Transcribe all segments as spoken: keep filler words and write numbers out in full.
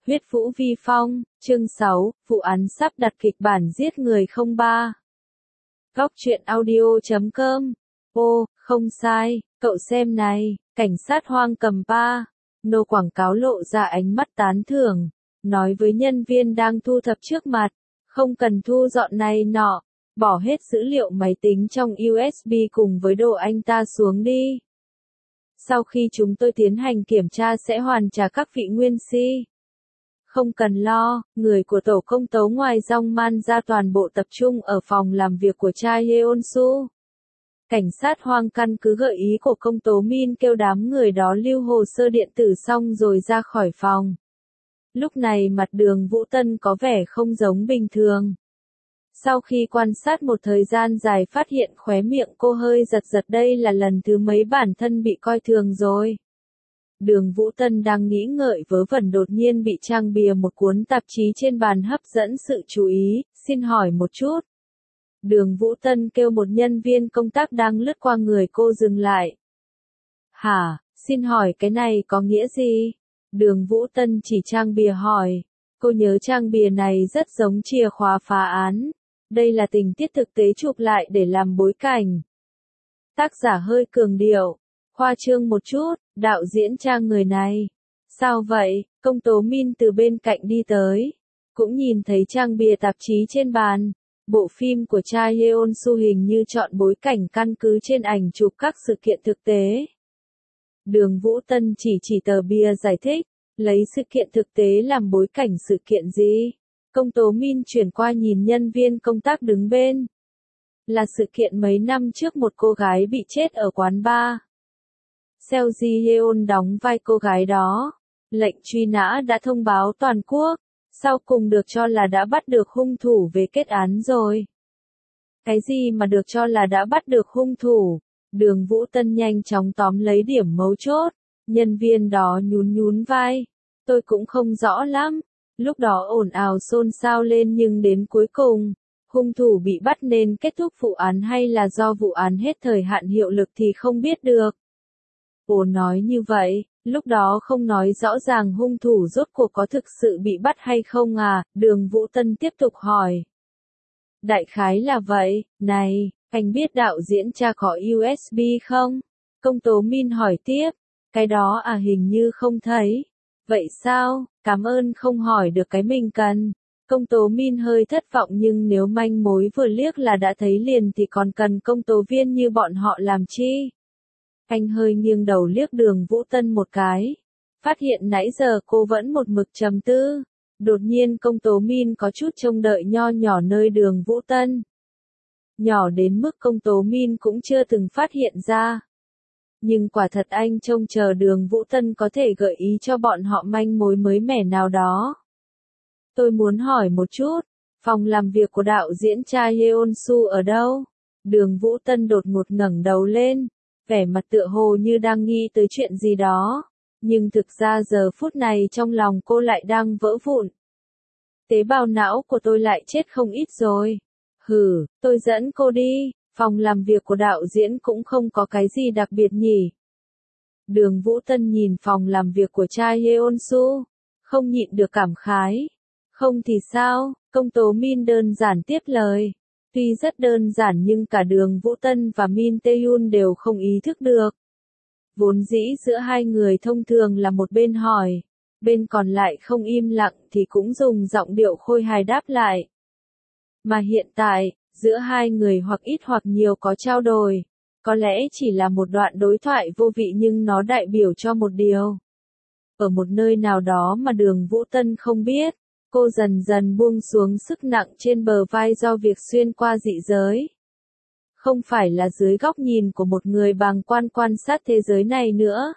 Huyết Vũ Vi Phong, chương sáu, vụ án sắp đặt kịch bản giết người không ba. Góc truyện audio chấm com. Ô, không sai, cậu xem này, cảnh sát hoang cầm ba. Nô quảng cáo lộ ra ánh mắt tán thưởng, nói với nhân viên đang thu thập trước mặt, không cần thu dọn này nọ, bỏ hết dữ liệu máy tính trong u ét bê cùng với đồ anh ta xuống đi. Sau khi chúng tôi tiến hành kiểm tra sẽ hoàn trả các vị nguyên si. Không cần lo, người của tổ công tố ngoài Dong Man ra toàn bộ tập trung ở phòng làm việc của cha Yeon-su. Cảnh sát hoang căn cứ gợi ý của công tố Min kêu đám người đó lưu hồ sơ điện tử xong rồi ra khỏi phòng. Lúc này mặt Đường Vũ Tân có vẻ không giống bình thường. Sau khi quan sát một thời gian dài phát hiện khóe miệng cô hơi giật giật, đây là lần thứ mấy bản thân bị coi thường rồi. Đường Vũ Tân đang nghĩ ngợi vớ vẩn đột nhiên bị trang bìa một cuốn tạp chí trên bàn hấp dẫn sự chú ý, xin hỏi một chút. Đường Vũ Tân kêu một nhân viên công tác đang lướt qua người cô dừng lại. Hả, xin hỏi cái này có nghĩa gì? Đường Vũ Tân chỉ trang bìa hỏi. Cô nhớ trang bìa này rất giống chìa khóa phá án. Đây là tình tiết thực tế chụp lại để làm bối cảnh. Tác giả hơi cường điệu, khoa trương một chút, đạo diễn trang người này. Sao vậy? Công tố Min từ bên cạnh đi tới. Cũng nhìn thấy trang bìa tạp chí trên bàn. Bộ phim của cha Yeon-su hình như chọn bối cảnh căn cứ trên ảnh chụp các sự kiện thực tế. Đường Vũ Tân chỉ chỉ tờ bìa giải thích, lấy sự kiện thực tế làm bối cảnh sự kiện gì? Công tố Min chuyển qua nhìn nhân viên công tác đứng bên. Là sự kiện mấy năm trước một cô gái bị chết ở quán bar. Seo Ji Yeon đóng vai cô gái đó. Lệnh truy nã đã thông báo toàn quốc. Sau cùng được cho là đã bắt được hung thủ về kết án rồi. Cái gì mà được cho là đã bắt được hung thủ? Đường Vũ Tân nhanh chóng tóm lấy điểm mấu chốt. Nhân viên đó nhún nhún vai. Tôi cũng không rõ lắm. Lúc đó ồn ào xôn xao lên nhưng đến cuối cùng, hung thủ bị bắt nên kết thúc vụ án hay là do vụ án hết thời hạn hiệu lực thì không biết được. Ồ, nói như vậy, lúc đó không nói rõ ràng hung thủ rốt cuộc có thực sự bị bắt hay không à? Đường Vũ Tân tiếp tục hỏi. Đại khái là vậy. Này, anh biết đạo diễn cha có u ét bê không? Công tố Min hỏi tiếp. Cái đó à, hình như không thấy. Vậy sao? Cảm ơn không hỏi được cái mình cần. Công tố Min hơi thất vọng nhưng nếu manh mối vừa liếc là đã thấy liền thì còn cần công tố viên như bọn họ làm chi? Anh hơi nghiêng đầu liếc Đường Vũ Tân một cái. Phát hiện nãy giờ cô vẫn một mực trầm tư. Đột nhiên công tố Min có chút trông đợi nho nhỏ nơi Đường Vũ Tân. Nhỏ đến mức công tố Min cũng chưa từng phát hiện ra. Nhưng quả thật anh trông chờ Đường Vũ Tân có thể gợi ý cho bọn họ manh mối mới mẻ nào đó. Tôi muốn hỏi một chút, phòng làm việc của đạo diễn cha Yeon-su ở đâu? Đường Vũ Tân đột ngột ngẩng đầu lên, vẻ mặt tựa hồ như đang nghĩ tới chuyện gì đó. Nhưng thực ra giờ phút này trong lòng cô lại đang vỡ vụn. Tế bào não của tôi lại chết không ít rồi. Hừ, tôi dẫn cô đi. Phòng làm việc của đạo diễn cũng không có cái gì đặc biệt nhỉ. Đường Vũ Tân nhìn phòng làm việc của cha Yeon-su, không nhịn được cảm khái. Không thì sao? Công tố Min đơn giản tiếp lời. Tuy rất đơn giản nhưng cả Đường Vũ Tân và Min Tae-yun đều không ý thức được. Vốn dĩ giữa hai người thông thường là một bên hỏi, bên còn lại không im lặng thì cũng dùng giọng điệu khôi hài đáp lại. Mà hiện tại, giữa hai người hoặc ít hoặc nhiều có trao đổi. Có lẽ chỉ là một đoạn đối thoại vô vị nhưng nó đại biểu cho một điều. Ở một nơi nào đó mà Đường Vũ Tân không biết, cô dần dần buông xuống sức nặng trên bờ vai do việc xuyên qua dị giới. Không phải là dưới góc nhìn của một người bàng quan quan sát thế giới này nữa.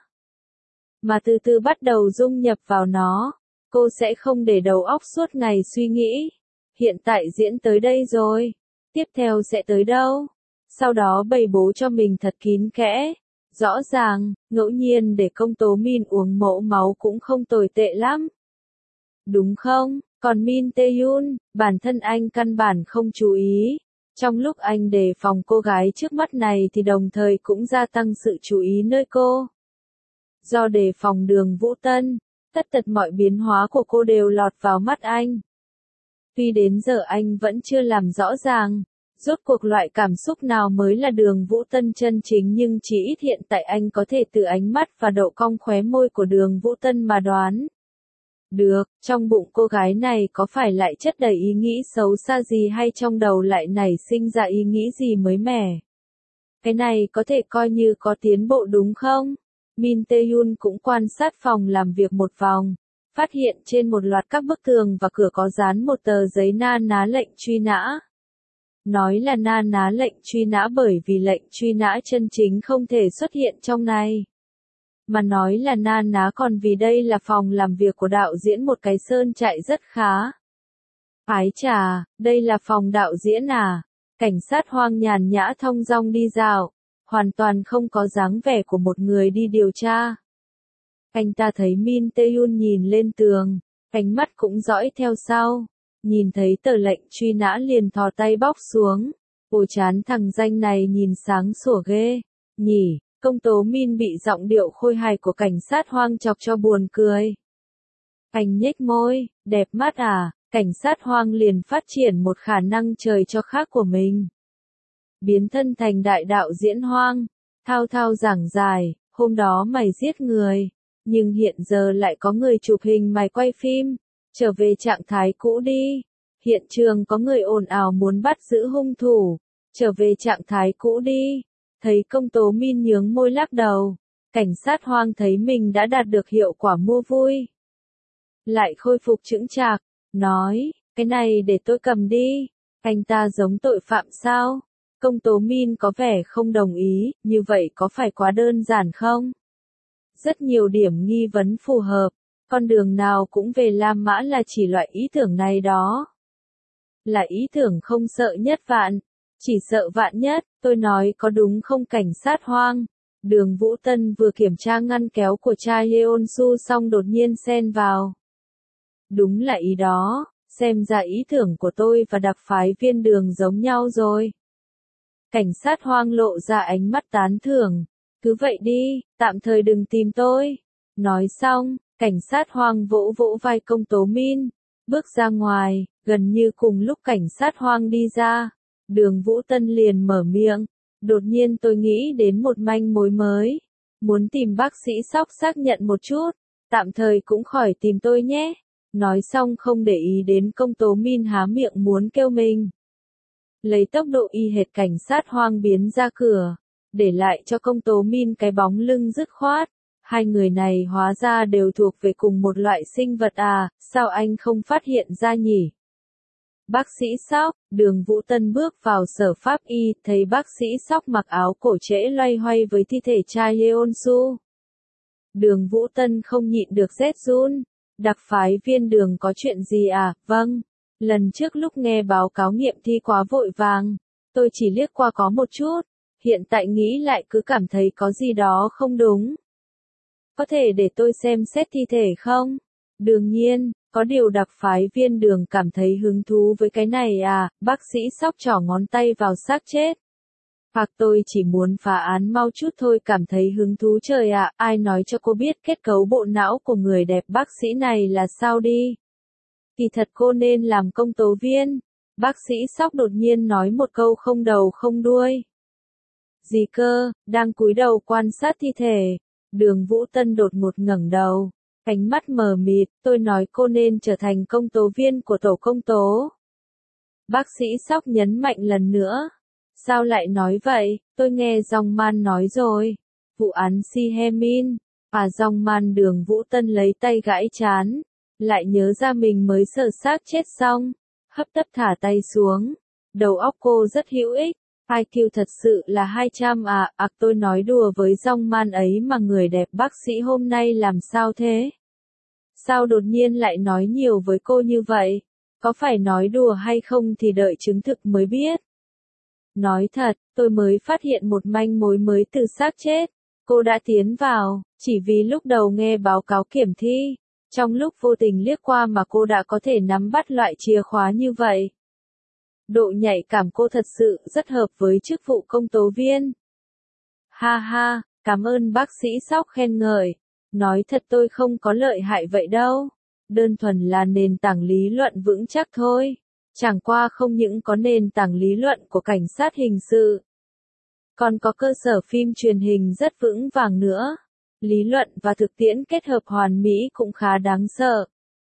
Mà từ từ bắt đầu dung nhập vào nó. Cô sẽ không để đầu óc suốt ngày suy nghĩ. Hiện tại diễn tới đây rồi. Tiếp theo sẽ tới đâu? Sau đó bày bố cho mình thật kín kẽ. Rõ ràng, ngẫu nhiên để công tố Min uống mẫu máu cũng không tồi tệ lắm. Đúng không? Còn Min Tae-yun, bản thân anh căn bản không chú ý. Trong lúc anh đề phòng cô gái trước mắt này thì đồng thời cũng gia tăng sự chú ý nơi cô. Do đề phòng Đường Vũ Tân, Tất tật mọi biến hóa của cô đều lọt vào mắt anh. Tuy đến giờ anh vẫn chưa làm rõ ràng, rốt cuộc loại cảm xúc nào mới là Đường Vũ Tân chân chính, nhưng chỉ ít hiện tại anh có thể từ ánh mắt và độ cong khóe môi của Đường Vũ Tân mà đoán được, trong bụng cô gái này có phải lại chất đầy ý nghĩ xấu xa gì, hay trong đầu lại nảy sinh ra ý nghĩ gì mới mẻ. Cái này có thể coi như có tiến bộ đúng không? Min Tae-hyun cũng quan sát phòng làm việc một vòng, phát hiện trên một loạt các bức tường và cửa có dán một tờ giấy na ná lệnh truy nã. Nói là na ná lệnh truy nã bởi vì lệnh truy nã chân chính không thể xuất hiện trong này. Mà nói là na ná còn vì đây là phòng làm việc của đạo diễn một cái sơn trại rất khá. Ái chà, đây là phòng đạo diễn à? Cảnh sát Hoang nhàn nhã thong dong đi dạo, hoàn toàn không có dáng vẻ của một người đi điều tra. Anh ta thấy Min Tae-hyun nhìn lên tường, ánh mắt cũng dõi theo sau. Nhìn thấy tờ lệnh truy nã liền thò tay bóc xuống. Ôi chán, thằng danh này nhìn sáng sủa ghê, nhỉ. Công tố Min bị giọng điệu khôi hài của cảnh sát Hoang chọc cho buồn cười. Anh nhếch môi, đẹp mắt à, cảnh sát Hoang liền phát triển một khả năng trời cho khác của mình. Biến thân thành đại đạo diễn Hoang, thao thao giảng giải, hôm đó mày giết người, nhưng hiện giờ lại có người chụp hình mày quay phim, trở về trạng thái cũ đi. Hiện trường có người ồn ào muốn bắt giữ hung thủ, trở về trạng thái cũ đi. Thấy công tố Min nhướng môi lắc đầu, cảnh sát Hoang thấy mình đã đạt được hiệu quả mua vui. Lại khôi phục chững chạc, nói, cái này để tôi cầm đi, anh ta giống tội phạm sao? Công tố Min có vẻ không đồng ý, như vậy có phải quá đơn giản không? Rất nhiều điểm nghi vấn phù hợp, con đường nào cũng về Lam Mã là chỉ loại ý tưởng này đó. Là ý tưởng không sợ nhất vạn, chỉ sợ vạn nhất, tôi nói có đúng không cảnh sát Hoang? Đường Vũ Tân vừa kiểm tra ngăn kéo của cha Yeon Su xong đột nhiên xen vào. Đúng là ý đó, xem ra ý tưởng của tôi và đặc phái viên Đường giống nhau rồi. Cảnh sát Hoang lộ ra ánh mắt tán thưởng, cứ vậy đi, tạm thời đừng tìm tôi. Nói xong, cảnh sát Hoang vỗ vỗ vai công tố Min, bước ra ngoài, gần như cùng lúc cảnh sát Hoang đi ra. Đường Vũ Tân liền mở miệng, đột nhiên tôi nghĩ đến một manh mối mới, muốn tìm bác sĩ Sóc xác nhận một chút, tạm thời cũng khỏi tìm tôi nhé. Nói xong không để ý đến công tố Min há miệng muốn kêu mình. Lấy tốc độ y hệt cảnh sát Hoang biến ra cửa, để lại cho công tố Min cái bóng lưng dứt khoát. Hai người này hóa ra đều thuộc về cùng một loại sinh vật à, sao anh không phát hiện ra nhỉ? Bác sĩ Sóc, Đường Vũ Tân bước vào sở pháp y, thấy bác sĩ Sóc mặc áo cổ trễ loay hoay với thi thể cha Yeon Su. Đường Vũ Tân không nhịn được rét run. Đặc phái viên Đường có chuyện gì à? Vâng, lần trước lúc nghe báo cáo nghiệm thi quá vội vàng, tôi chỉ liếc qua có một chút, hiện tại nghĩ lại cứ cảm thấy có gì đó không đúng. Có thể để tôi xem xét thi thể không? Đương nhiên, có điều đặc phái viên Đường cảm thấy hứng thú với cái này à, bác sĩ Sóc trỏ ngón tay vào xác chết. Hoặc tôi chỉ muốn phá án mau chút thôi, cảm thấy hứng thú trời ạ, ai nói cho cô biết kết cấu bộ não của người đẹp bác sĩ này là sao đi. Kỳ thật cô nên làm công tố viên. Bác sĩ Sóc đột nhiên nói một câu không đầu không đuôi. Gì cơ, đang cúi đầu quan sát thi thể. Đường Vũ Tân đột ngột ngẩng đầu, ánh mắt mờ mịt, tôi nói cô nên trở thành công tố viên của tổ công tố. Bác sĩ Sóc nhấn mạnh lần nữa. Sao lại nói vậy, tôi nghe Dong Man nói rồi. Vụ án Si He Min. À Dong Man. Đường Vũ Tân lấy tay gãi chán, lại nhớ ra mình mới sờ xác chết xong, hấp tấp thả tay xuống. Đầu óc cô rất hữu ích. i kiu thật sự là hai trăm à, ạc à, tôi nói đùa với Dong Man ấy mà người đẹp bác sĩ hôm nay làm sao thế? Sao đột nhiên lại nói nhiều với cô như vậy? Có phải nói đùa hay không thì đợi chứng thực mới biết. Nói thật, tôi mới phát hiện một manh mối mới từ xác chết. Cô đã tiến vào, chỉ vì lúc đầu nghe báo cáo kiểm thi, trong lúc vô tình liếc qua mà cô đã có thể nắm bắt loại chìa khóa như vậy. Độ nhạy cảm cô thật sự rất hợp với chức vụ công tố viên. Ha ha, cảm ơn bác sĩ Sóc khen ngợi. Nói thật tôi không có lợi hại vậy đâu. Đơn thuần là nền tảng lý luận vững chắc thôi. Chẳng qua không những có nền tảng lý luận của cảnh sát hình sự, còn có cơ sở phim truyền hình rất vững vàng nữa. Lý luận và thực tiễn kết hợp hoàn mỹ cũng khá đáng sợ.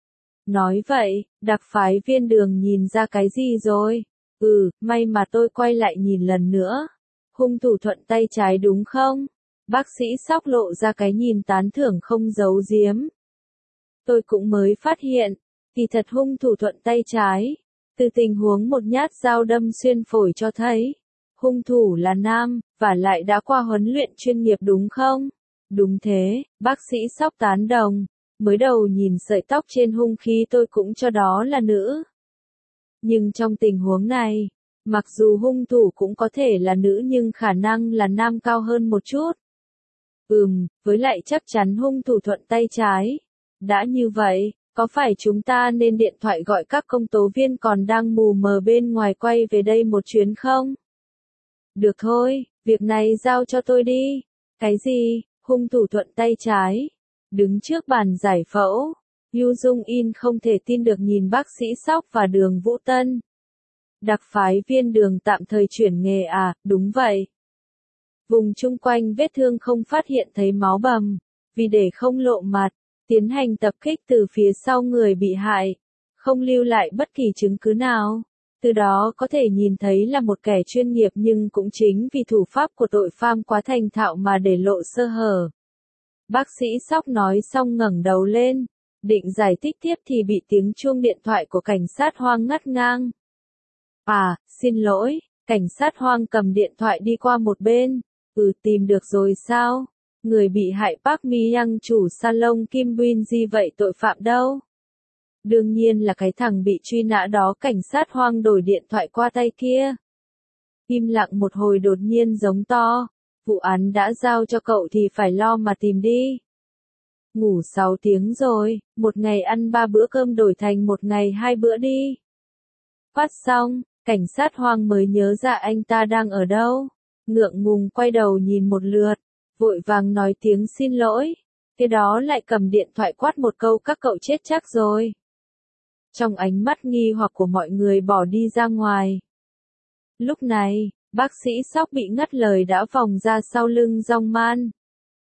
Nói vậy, đặc phái viên Đường nhìn ra cái gì rồi? Ừ, may mà tôi quay lại nhìn lần nữa. Hung thủ thuận tay trái đúng không? Bác sĩ Sóc lộ ra cái nhìn tán thưởng không giấu giếm. Tôi cũng mới phát hiện, kỳ thật hung thủ thuận tay trái. Từ tình huống một nhát dao đâm xuyên phổi cho thấy, hung thủ là nam, và lại đã qua huấn luyện chuyên nghiệp đúng không? Đúng thế, bác sĩ Sóc tán đồng. Mới đầu nhìn sợi tóc trên hung khí tôi cũng cho đó là nữ. Nhưng trong tình huống này, mặc dù hung thủ cũng có thể là nữ nhưng khả năng là nam cao hơn một chút. Ừm, với lại chắc chắn hung thủ thuận tay trái. Đã như vậy, có phải chúng ta nên điện thoại gọi các công tố viên còn đang mù mờ bên ngoài quay về đây một chuyến không? Được thôi, việc này giao cho tôi đi. Cái gì, hung thủ thuận tay trái? Đứng trước bàn giải phẫu, Yu Dung In không thể tin được nhìn bác sĩ Sóc và Đường Vũ Tân. Đặc phái viên Đường tạm thời chuyển nghề à, đúng vậy. Vùng chung quanh vết thương không phát hiện thấy máu bầm, vì để không lộ mặt, tiến hành tập kích từ phía sau người bị hại, không lưu lại bất kỳ chứng cứ nào. Từ đó có thể nhìn thấy là một kẻ chuyên nghiệp nhưng cũng chính vì thủ pháp của tội phạm quá thành thạo mà để lộ sơ hở. Bác sĩ Sóc nói xong ngẩng đầu lên, định giải thích tiếp thì bị tiếng chuông điện thoại của cảnh sát Hoang ngắt ngang. À, xin lỗi, cảnh sát Hoang cầm điện thoại đi qua một bên. Ừ, tìm được rồi sao? Người bị hại Park Mi Young chủ salon Kim Win Ji vậy tội phạm đâu? Đương nhiên là cái thằng bị truy nã đó. Cảnh sát Hoang đổi điện thoại qua tay kia. Im lặng một hồi đột nhiên giống to. Vụ án đã giao cho cậu thì phải lo mà tìm đi. Ngủ sáu tiếng rồi, một ngày ăn ba bữa cơm đổi thành một ngày hai bữa đi. Phát xong, cảnh sát Hoang mới nhớ ra anh ta đang ở đâu. Ngượng ngùng quay đầu nhìn một lượt, vội vàng nói tiếng xin lỗi. Thế đó lại cầm điện thoại quát một câu các cậu chết chắc rồi. Trong ánh mắt nghi hoặc của mọi người bỏ đi ra ngoài. Lúc này, bác sĩ Sóc bị ngắt lời đã vòng ra sau lưng Dong Man.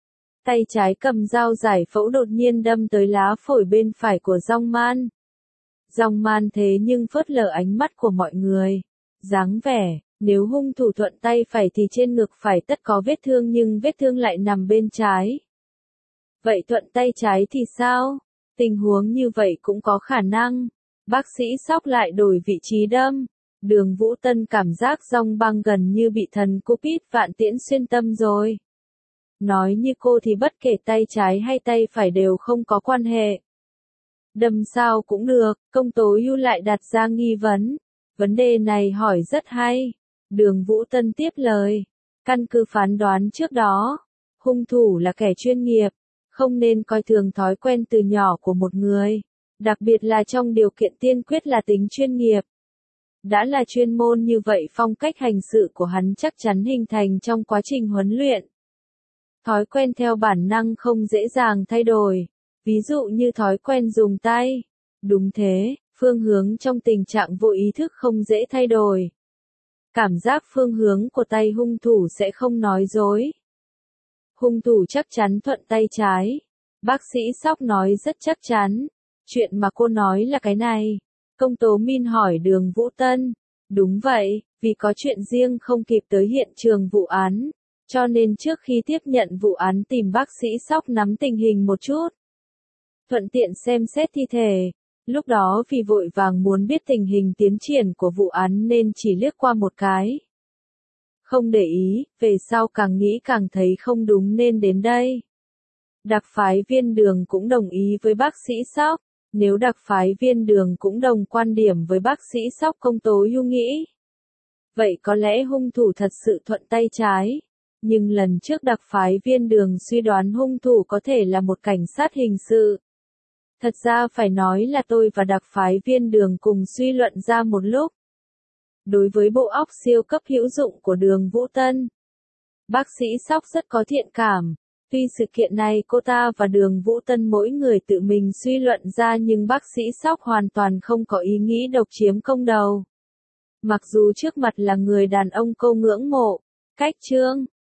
Tay trái cầm dao giải phẫu đột nhiên đâm tới lá phổi bên phải của Dong Man. Dong Man thế nhưng phớt lờ ánh mắt của mọi người. Dáng vẻ, nếu hung thủ thuận tay phải thì trên ngực phải tất có vết thương nhưng vết thương lại nằm bên trái. Vậy thuận tay trái thì sao? Tình huống như vậy cũng có khả năng. Bác sĩ Sóc lại đổi vị trí đâm. Đường Vũ Tân cảm giác Dong Băng gần như bị thần Cupid vạn tiễn xuyên tâm rồi. Nói như cô thì bất kể tay trái hay tay phải đều không có quan hệ. Đâm sao cũng được, công tố Yu lại đặt ra nghi vấn. Vấn đề này hỏi rất hay. Đường Vũ Tân tiếp lời. Căn cứ phán đoán trước đó, hung thủ là kẻ chuyên nghiệp, không nên coi thường thói quen từ nhỏ của một người. Đặc biệt là trong điều kiện tiên quyết là tính chuyên nghiệp. Đã là chuyên môn như vậy phong cách hành sự của hắn chắc chắn hình thành trong quá trình huấn luyện. Thói quen theo bản năng không dễ dàng thay đổi. Ví dụ như thói quen dùng tay. Đúng thế, phương hướng trong tình trạng vô ý thức không dễ thay đổi. Cảm giác phương hướng của tay hung thủ sẽ không nói dối. Hung thủ chắc chắn thuận tay trái. Bác sĩ Sóc nói rất chắc chắn. Chuyện mà cô nói là cái này. Công tố Min hỏi Đường Vũ Tân. Đúng vậy, vì có chuyện riêng không kịp tới hiện trường vụ án. Cho nên trước khi tiếp nhận vụ án tìm bác sĩ Sóc nắm tình hình một chút. Thuận tiện xem xét thi thể. Lúc đó vì vội vàng muốn biết tình hình tiến triển của vụ án nên chỉ liếc qua một cái. Không để ý, về sau càng nghĩ càng thấy không đúng nên đến đây. Đặc phái viên Đường cũng đồng ý với bác sĩ Sóc. Nếu đặc phái viên Đường cũng đồng quan điểm với bác sĩ Sóc công tố Yu nghĩ. Vậy có lẽ hung thủ thật sự thuận tay trái. Nhưng lần trước đặc phái viên Đường suy đoán hung thủ có thể là một cảnh sát hình sự. Thật ra phải nói là tôi và đặc phái viên Đường cùng suy luận ra một lúc. Đối với bộ óc siêu cấp hữu dụng của Đường Vũ Tân, bác sĩ Sóc rất có thiện cảm. Tuy sự kiện này cô ta và Đường Vũ Tân mỗi người tự mình suy luận ra nhưng bác sĩ Sóc hoàn toàn không có ý nghĩ độc chiếm công đầu. Mặc dù trước mặt là người đàn ông cô ngưỡng mộ, cách Trương